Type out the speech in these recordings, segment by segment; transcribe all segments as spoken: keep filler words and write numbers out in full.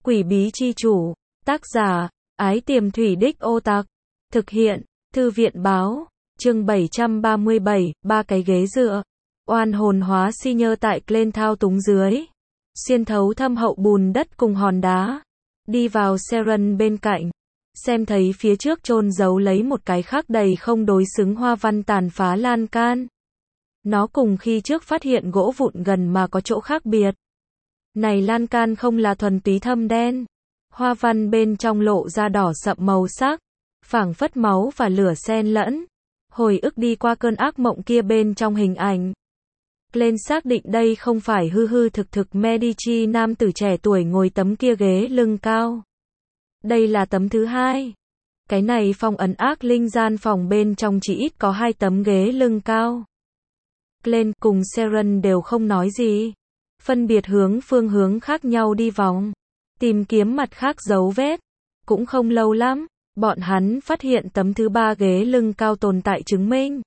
Quỷ bí chi chủ. Tác giả, Ái Tiềm Thủy Đích Ô Tặc. Thực hiện, Thư viện báo. Chương bảy trăm ba mươi bảy, ba cái ghế dựa. Oan hồn hóa si nhơ tại Glen thao túng dưới. Xuyên thấu thâm hậu bùn đất cùng hòn đá. Đi vào Seren bên cạnh. Xem thấy phía trước chôn giấu lấy một cái khác đầy không đối xứng hoa văn tàn phá lan can. Nó cùng khi trước phát hiện gỗ vụn gần mà có chỗ khác biệt. Này lan can không là thuần túy thâm đen. Hoa văn bên trong lộ ra đỏ sậm màu sắc. Phảng phất máu và lửa xen lẫn. Hồi ức đi qua cơn ác mộng kia bên trong hình ảnh. Lên xác định đây không phải hư hư thực thực Medici nam tử trẻ tuổi ngồi tấm kia ghế lưng cao. Đây là tấm thứ hai. Cái này phong ấn ác linh gian phòng bên trong chỉ ít có hai tấm ghế lưng cao. Glen cùng Seren đều không nói gì. Phân biệt hướng phương hướng khác nhau đi vòng. Tìm kiếm mặt khác dấu vết. Cũng không lâu lắm, bọn hắn phát hiện tấm thứ ba ghế lưng cao tồn tại chứng minh.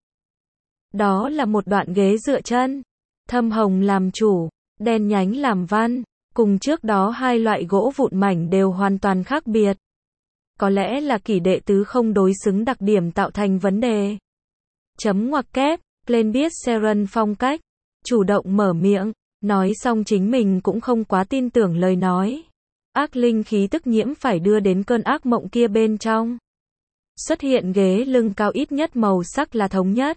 Đó là một đoạn ghế dựa chân. Thâm hồng làm chủ, đen nhánh làm văn. Cùng trước đó hai loại gỗ vụn mảnh đều hoàn toàn khác biệt. Có lẽ là kỷ đệ tứ không đối xứng đặc điểm tạo thành vấn đề. Chấm ngoặc kép, Glen biết Seren phong cách. Chủ động mở miệng, nói xong chính mình cũng không quá tin tưởng lời nói. Ác linh khí tức nhiễm phải đưa đến cơn ác mộng kia bên trong. Xuất hiện ghế lưng cao ít nhất màu sắc là thống nhất.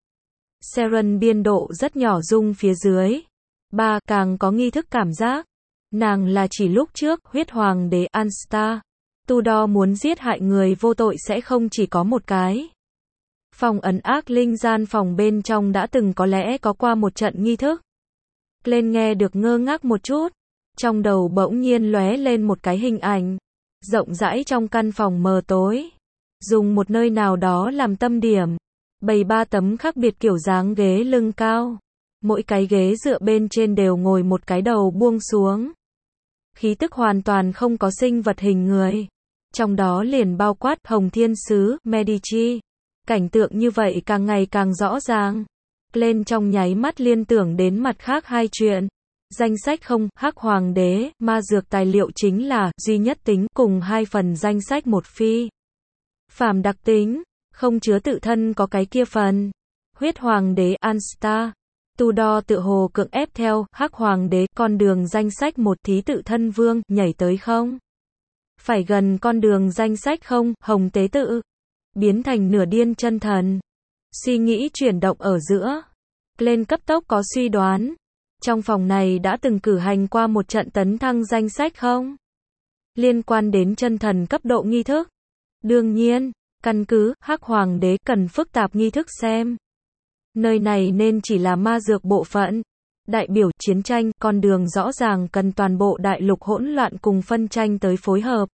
Seren biên độ rất nhỏ rung phía dưới. Ba, càng có nghi thức cảm giác. Nàng là chỉ lúc trước, huyết hoàng đế Anstar. Tudor muốn giết hại người vô tội sẽ không chỉ có một cái. Phòng ấn ác linh gian phòng bên trong đã từng có lẽ có qua một trận nghi thức. Glen nghe được ngơ ngác một chút. Trong đầu bỗng nhiên lóe lên một cái hình ảnh. Rộng rãi trong căn phòng mờ tối. Dùng một nơi nào đó làm tâm điểm. Bày ba tấm khác biệt kiểu dáng ghế lưng cao. Mỗi cái ghế dựa bên trên đều ngồi một cái đầu buông xuống. Khí tức hoàn toàn không có sinh vật hình người. Trong đó liền bao quát Hồng Thiên Sứ, Medici. Cảnh tượng như vậy càng ngày càng rõ ràng. Lên trong nháy mắt liên tưởng đến mặt khác hai chuyện. Danh sách không, Hắc Hoàng đế, ma dược tài liệu chính là, duy nhất tính, cùng hai phần danh sách một phi. Phàm đặc tính, không chứa tự thân có cái kia phần. Huyết Hoàng đế Anstar. Tudor tự hồ cưỡng ép theo, Hắc Hoàng đế, con đường danh sách một thí tự thân vương, nhảy tới không. Phải gần con đường danh sách không, Hồng tế tự. Biến thành nửa điên chân thần. Suy nghĩ chuyển động ở giữa. Glen cấp tốc có suy đoán. Trong phòng này đã từng cử hành qua một trận tấn thăng danh sách không? Liên quan đến chân thần cấp độ nghi thức. Đương nhiên, căn cứ, Hắc Hoàng đế cần phức tạp nghi thức xem. Nơi này nên chỉ là ma dược bộ phận. Đại biểu, chiến tranh, con đường rõ ràng cần toàn bộ đại lục hỗn loạn cùng phân tranh tới phối hợp.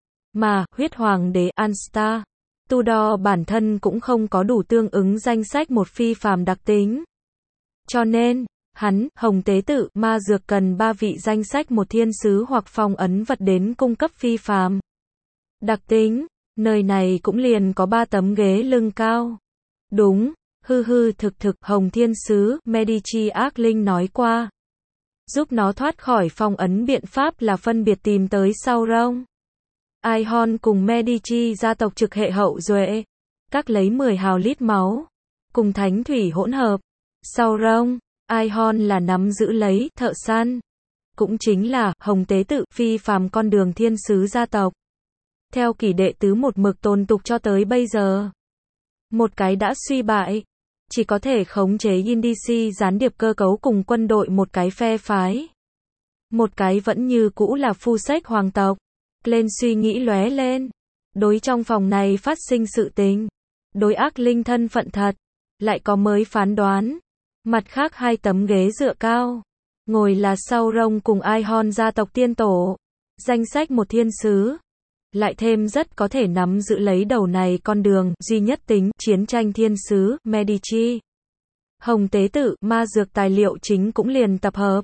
Mà, huyết hoàng đế Anstar, Tudor bản thân cũng không có đủ tương ứng danh sách một phi phàm đặc tính. Cho nên, hắn, Hồng tế tự, ma dược cần ba vị danh sách một thiên sứ hoặc phong ấn vật đến cung cấp phi phàm. Đặc tính, nơi này cũng liền có ba tấm ghế lưng cao. Đúng, hư hư thực thực, Hồng thiên sứ, Medici ác linh nói qua. Giúp nó thoát khỏi phong ấn biện pháp là phân biệt tìm tới Sauron. Aegon cùng Medici gia tộc trực hệ hậu duệ. Các lấy mười hào lít máu. Cùng thánh thủy hỗn hợp. Sauron, Aegon là nắm giữ lấy, thợ săn. Cũng chính là, Hồng tế tự, phi phàm con đường thiên sứ gia tộc. Theo kỷ đệ tứ một mực tồn tục cho tới bây giờ. Một cái đã suy bại. Chỉ có thể khống chế Indici gián điệp cơ cấu cùng quân đội một cái phe phái. Một cái vẫn như cũ là phu sách hoàng tộc. Lên suy nghĩ lóe lên. Đối trong phòng này phát sinh sự tình. Đối ác linh thân phận thật. Lại có mới phán đoán. Mặt khác hai tấm ghế dựa cao. Ngồi là Sauron cùng Aegon gia tộc tiên tổ. Danh sách một thiên sứ. Lại thêm rất có thể nắm giữ lấy đầu này con đường, duy nhất tính, chiến tranh thiên sứ, Medici. Hồng tế tự, ma dược tài liệu chính cũng liền tập hợp.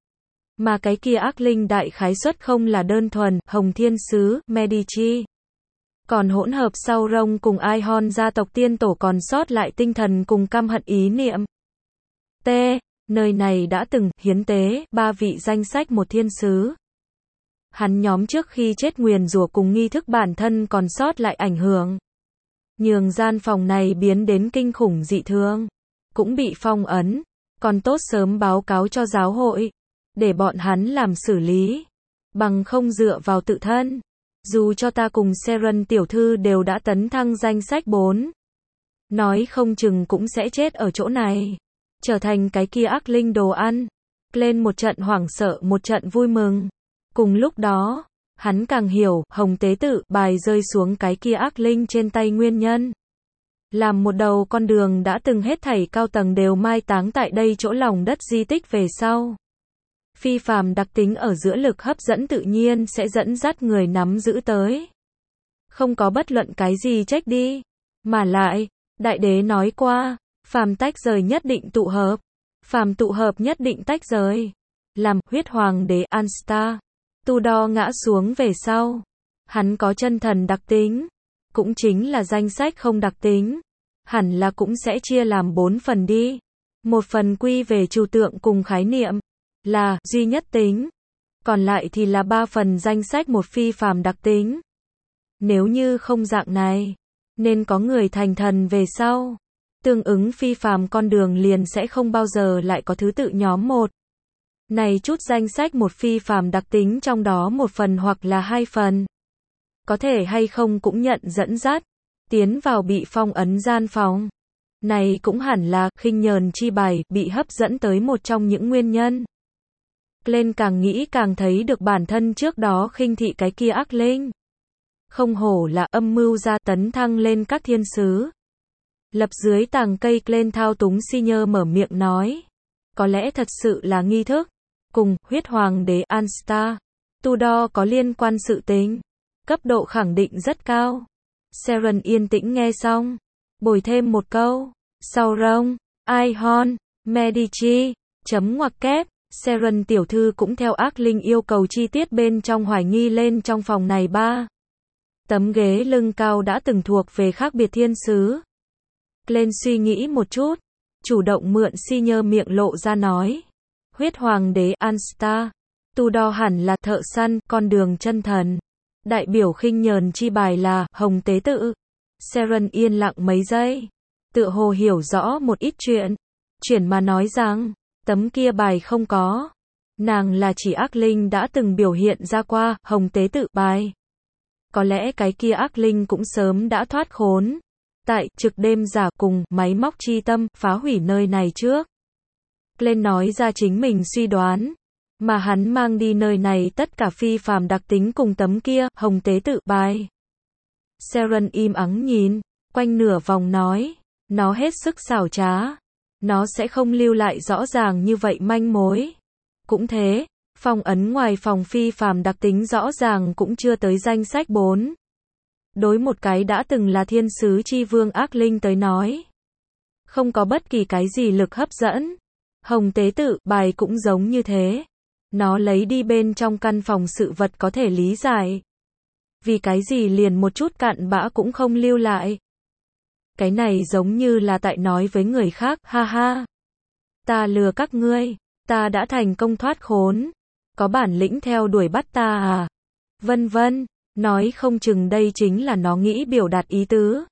Mà cái kia ác linh đại khái suất không là đơn thuần, Hồng thiên sứ, Medici. Còn hỗn hợp Sauron cùng Aegon gia tộc tiên tổ còn sót lại tinh thần cùng căm hận ý niệm. T. Nơi này đã từng, hiến tế, ba vị danh sách một thiên sứ. Hắn nhóm trước khi chết nguyền rủa cùng nghi thức bản thân còn sót lại ảnh hưởng, nhường gian phòng này biến đến kinh khủng dị thường, cũng bị phong ấn, còn tốt sớm báo cáo cho giáo hội, để bọn hắn làm xử lý, bằng không dựa vào tự thân. Dù cho ta cùng Seren tiểu thư đều đã tấn thăng danh sách bốn, nói không chừng cũng sẽ chết ở chỗ này, trở thành cái kia ác linh đồ ăn. Lên một trận hoảng sợ một trận vui mừng. Cùng lúc đó, hắn càng hiểu, hồng tế tự bài rơi xuống cái kia ác linh trên tay nguyên nhân. Làm một đầu con đường đã từng hết thảy cao tầng đều mai táng tại đây chỗ lòng đất di tích về sau. Phi phàm đặc tính ở giữa lực hấp dẫn tự nhiên sẽ dẫn dắt người nắm giữ tới. Không có bất luận cái gì trách đi. Mà lại, đại đế nói qua, phàm tách rời nhất định tụ hợp. Phàm tụ hợp nhất định tách rời. Làm huyết hoàng đế Anstar, Tudor ngã xuống về sau. Hắn có chân thần đặc tính, cũng chính là danh sách không đặc tính. Hẳn là cũng sẽ chia làm bốn phần đi. Một phần quy về trừu tượng cùng khái niệm, là duy nhất tính. Còn lại thì là ba phần danh sách một phi phàm đặc tính. Nếu như không dạng này, nên có người thành thần về sau. Tương ứng phi phàm con đường liền sẽ không bao giờ lại có thứ tự nhóm một. Này chút danh sách một phi phàm đặc tính trong đó một phần hoặc là hai phần. Có thể hay không cũng nhận dẫn dắt, tiến vào bị phong ấn gian phòng. Này cũng hẳn là khinh nhờn chi bài bị hấp dẫn tới một trong những nguyên nhân. Lên càng nghĩ càng thấy được bản thân trước đó khinh thị cái kia ác linh. Không hổ là âm mưu gia tấn thăng lên các thiên sứ. Lập dưới tàng cây lên thao túng si nhơ mở miệng nói. Có lẽ thật sự là nghi thức. Cùng huyết hoàng đế Anstar, Tudor có liên quan sự tình. Cấp độ khẳng định rất cao. Seren yên tĩnh nghe xong. Bồi thêm một câu. Sauron, Aihon, Medici, chấm ngoặc kép. Seren tiểu thư cũng theo ác linh yêu cầu chi tiết bên trong hoài nghi lên trong phòng này ba. Tấm ghế lưng cao đã từng thuộc về khác biệt thiên sứ. Lên suy nghĩ một chút, chủ động mượn si nhơ miệng lộ ra nói. Huyết hoàng đế Anstar, Tudor hẳn là thợ săn, con đường chân thần. Đại biểu khinh nhờn chi bài là hồng tế tự. Seren yên lặng mấy giây, tựa hồ hiểu rõ một ít chuyện. Chuyển mà nói rằng, tấm kia bài không có. Nàng là chỉ ác linh đã từng biểu hiện ra qua hồng tế tự bài. Có lẽ cái kia ác linh cũng sớm đã thoát khốn. Tại trực đêm giả cùng máy móc chi tâm phá hủy nơi này trước. Lên nói ra chính mình suy đoán. Mà hắn mang đi nơi này tất cả phi phàm đặc tính cùng tấm kia hồng tế tự bài. Seren im ắng nhìn, quanh nửa vòng nói. Nó hết sức xảo trá. Nó sẽ không lưu lại rõ ràng như vậy manh mối. Cũng thế, phong ấn ngoài phòng phi phàm đặc tính rõ ràng cũng chưa tới danh sách bốn. Đối một cái đã từng là thiên sứ chi vương ác linh tới nói. Không có bất kỳ cái gì lực hấp dẫn. Hồng tế tự bài cũng giống như thế. Nó lấy đi bên trong căn phòng sự vật có thể lý giải. Vì cái gì liền một chút cặn bã cũng không lưu lại. Cái này giống như là tại nói với người khác, ha ha. Ta lừa các ngươi, ta đã thành công thoát khốn. Có bản lĩnh theo đuổi bắt ta à? Vân vân, nói không chừng đây chính là nó nghĩ biểu đạt ý tứ.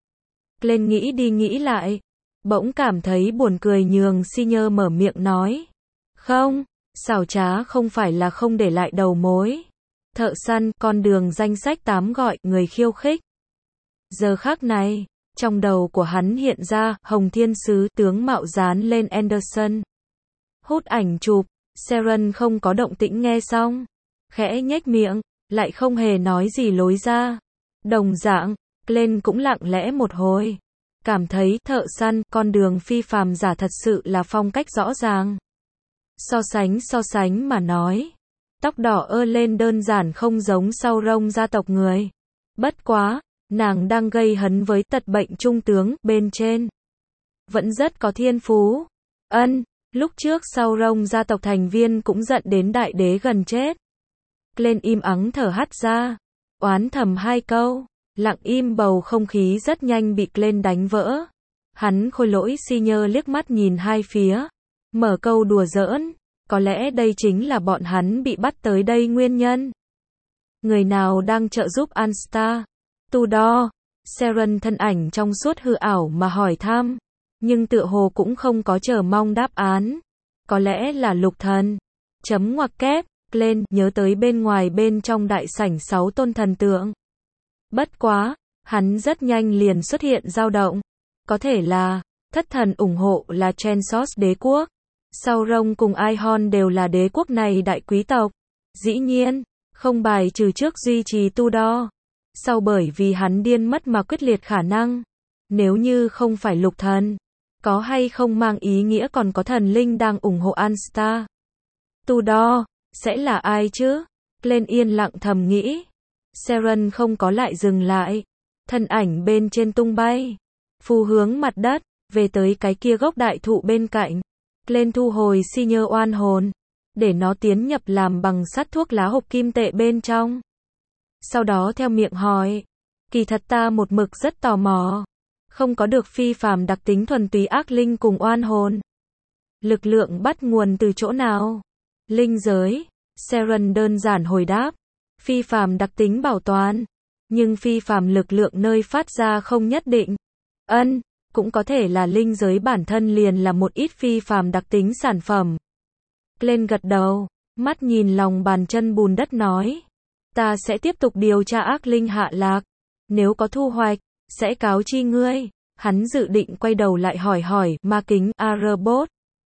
Lên nghĩ đi nghĩ lại, bỗng cảm thấy buồn cười nhường si nhơ mở miệng nói. Không, xảo trá không phải là không để lại đầu mối. Thợ săn, con đường danh sách tám gọi, người khiêu khích. Giờ khắc này, trong đầu của hắn hiện ra, hồng thiên sứ tướng mạo dán lên Anderson. Hút ảnh chụp, Seren không có động tĩnh nghe xong. Khẽ nhếch miệng, lại không hề nói gì lối ra. Đồng dạng, lên cũng lặng lẽ một hồi. Cảm thấy thợ săn, con đường phi phàm giả thật sự là phong cách rõ ràng. So sánh so sánh mà nói. Tóc đỏ ơ lên đơn giản không giống Sauron gia tộc người. Bất quá, nàng đang gây hấn với tật bệnh trung tướng bên trên. Vẫn rất có thiên phú. Ân, lúc trước Sauron gia tộc thành viên cũng giận đến đại đế gần chết. Lên im ắng thở hắt ra. Oán thầm hai câu. Lặng im bầu không khí rất nhanh bị lên đánh vỡ. Hắn khôi lỗi si nhơ liếc mắt nhìn hai phía. Mở câu đùa giỡn. Có lẽ đây chính là bọn hắn bị bắt tới đây nguyên nhân. Người nào đang trợ giúp Anstar? Tudor. Seren thân ảnh trong suốt hư ảo mà hỏi thăm. Nhưng tựa hồ cũng không có chờ mong đáp án. Có lẽ là Lục Thần. Chấm ngoặc kép, lên, nhớ tới bên ngoài bên trong đại sảnh sáu tôn thần tượng. Bất quá, hắn rất nhanh liền xuất hiện dao động. Có thể là, thất thần ủng hộ là Trensos đế quốc. Sauron cùng Aihon đều là đế quốc này đại quý tộc. Dĩ nhiên, không bài trừ trước duy trì Tudor. Sau bởi vì hắn điên mất mà quyết liệt khả năng. Nếu như không phải Lục Thần, có hay không mang ý nghĩa còn có thần linh đang ủng hộ Anstar. Tudor, sẽ là ai chứ? Lên yên lặng thầm nghĩ. Seren không có lại dừng lại. Thân ảnh bên trên tung bay. Phù hướng mặt đất, về tới cái kia gốc đại thụ bên cạnh. Lên thu hồi si nhơ oan hồn. Để nó tiến nhập làm bằng sắt thuốc lá hộp kim tệ bên trong. Sau đó theo miệng hỏi. Kỳ thật ta một mực rất tò mò. Không có được phi phàm đặc tính thuần túy ác linh cùng oan hồn. Lực lượng bắt nguồn từ chỗ nào? Linh giới. Seren đơn giản hồi đáp. Phi phàm đặc tính bảo toàn. Nhưng phi phàm lực lượng nơi phát ra không nhất định. Ân, cũng có thể là linh giới bản thân liền là một ít phi phàm đặc tính sản phẩm. Lên gật đầu, mắt nhìn lòng bàn chân bùn đất nói. Ta sẽ tiếp tục điều tra ác linh hạ lạc. Nếu có thu hoạch, sẽ cáo chi ngươi. Hắn dự định quay đầu lại hỏi hỏi ma kính Arbot.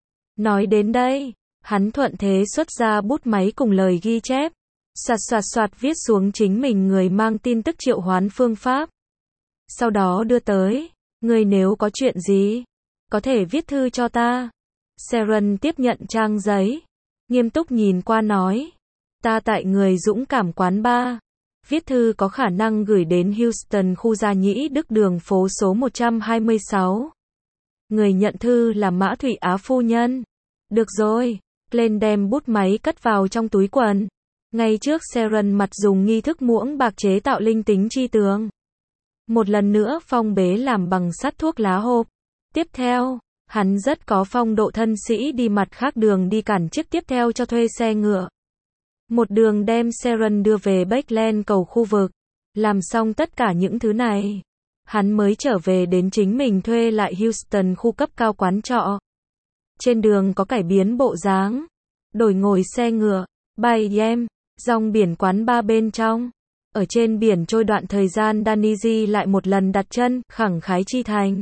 Nói đến đây, hắn thuận thế xuất ra bút máy cùng lời ghi chép. Soạt soạt soạt viết xuống chính mình người mang tin tức triệu hoán phương pháp. Sau đó đưa tới. Ngươi nếu có chuyện gì, có thể viết thư cho ta. Seren tiếp nhận trang giấy. Nghiêm túc nhìn qua nói. Ta tại người dũng cảm quán ba. Viết thư có khả năng gửi đến Houston khu Gia Nhĩ Đức đường phố số một trăm hai mươi sáu. Người nhận thư là Mã Thụy Á phu nhân. Được rồi. Lên đem bút máy cất vào trong túi quần. Ngay trước Seren mặt dùng nghi thức muỗng bạc chế tạo linh tính chi tường. Một lần nữa phong bế làm bằng sắt thuốc lá hộp. Tiếp theo, hắn rất có phong độ thân sĩ đi mặt khác đường đi cản chiếc tiếp theo cho thuê xe ngựa. Một đường đem Seren đưa về Backland cầu khu vực. Làm xong tất cả những thứ này, hắn mới trở về đến chính mình thuê lại Houston khu cấp cao quán trọ. Trên đường có cải biến bộ dáng. Đổi ngồi xe ngựa, bay em, dòng biển quán ba bên trong. Ở trên biển trôi đoạn thời gian Daniji lại một lần đặt chân, khẳng khái chi thành.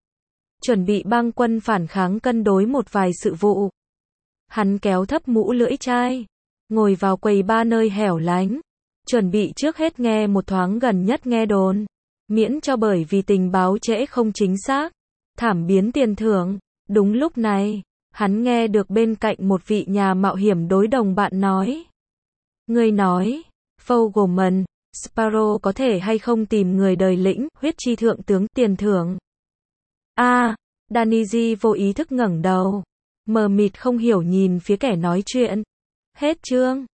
Chuẩn bị băng quân phản kháng cân đối một vài sự vụ. Hắn kéo thấp mũ lưỡi chai. Ngồi vào quầy ba nơi hẻo lánh. Chuẩn bị trước hết nghe một thoáng gần nhất nghe đồn. Miễn cho bởi vì tình báo trễ không chính xác. Thảm biến tiền thưởng. Đúng lúc này, hắn nghe được bên cạnh một vị nhà mạo hiểm đối đồng bạn nói. Người nói, Fogelman, Sparrow có thể hay không tìm người đời lĩnh, huyết chi thượng tướng, tiền thưởng. A, à, Daniji vô ý thức ngẩng đầu. Mờ mịt không hiểu nhìn phía kẻ nói chuyện. Hết chương.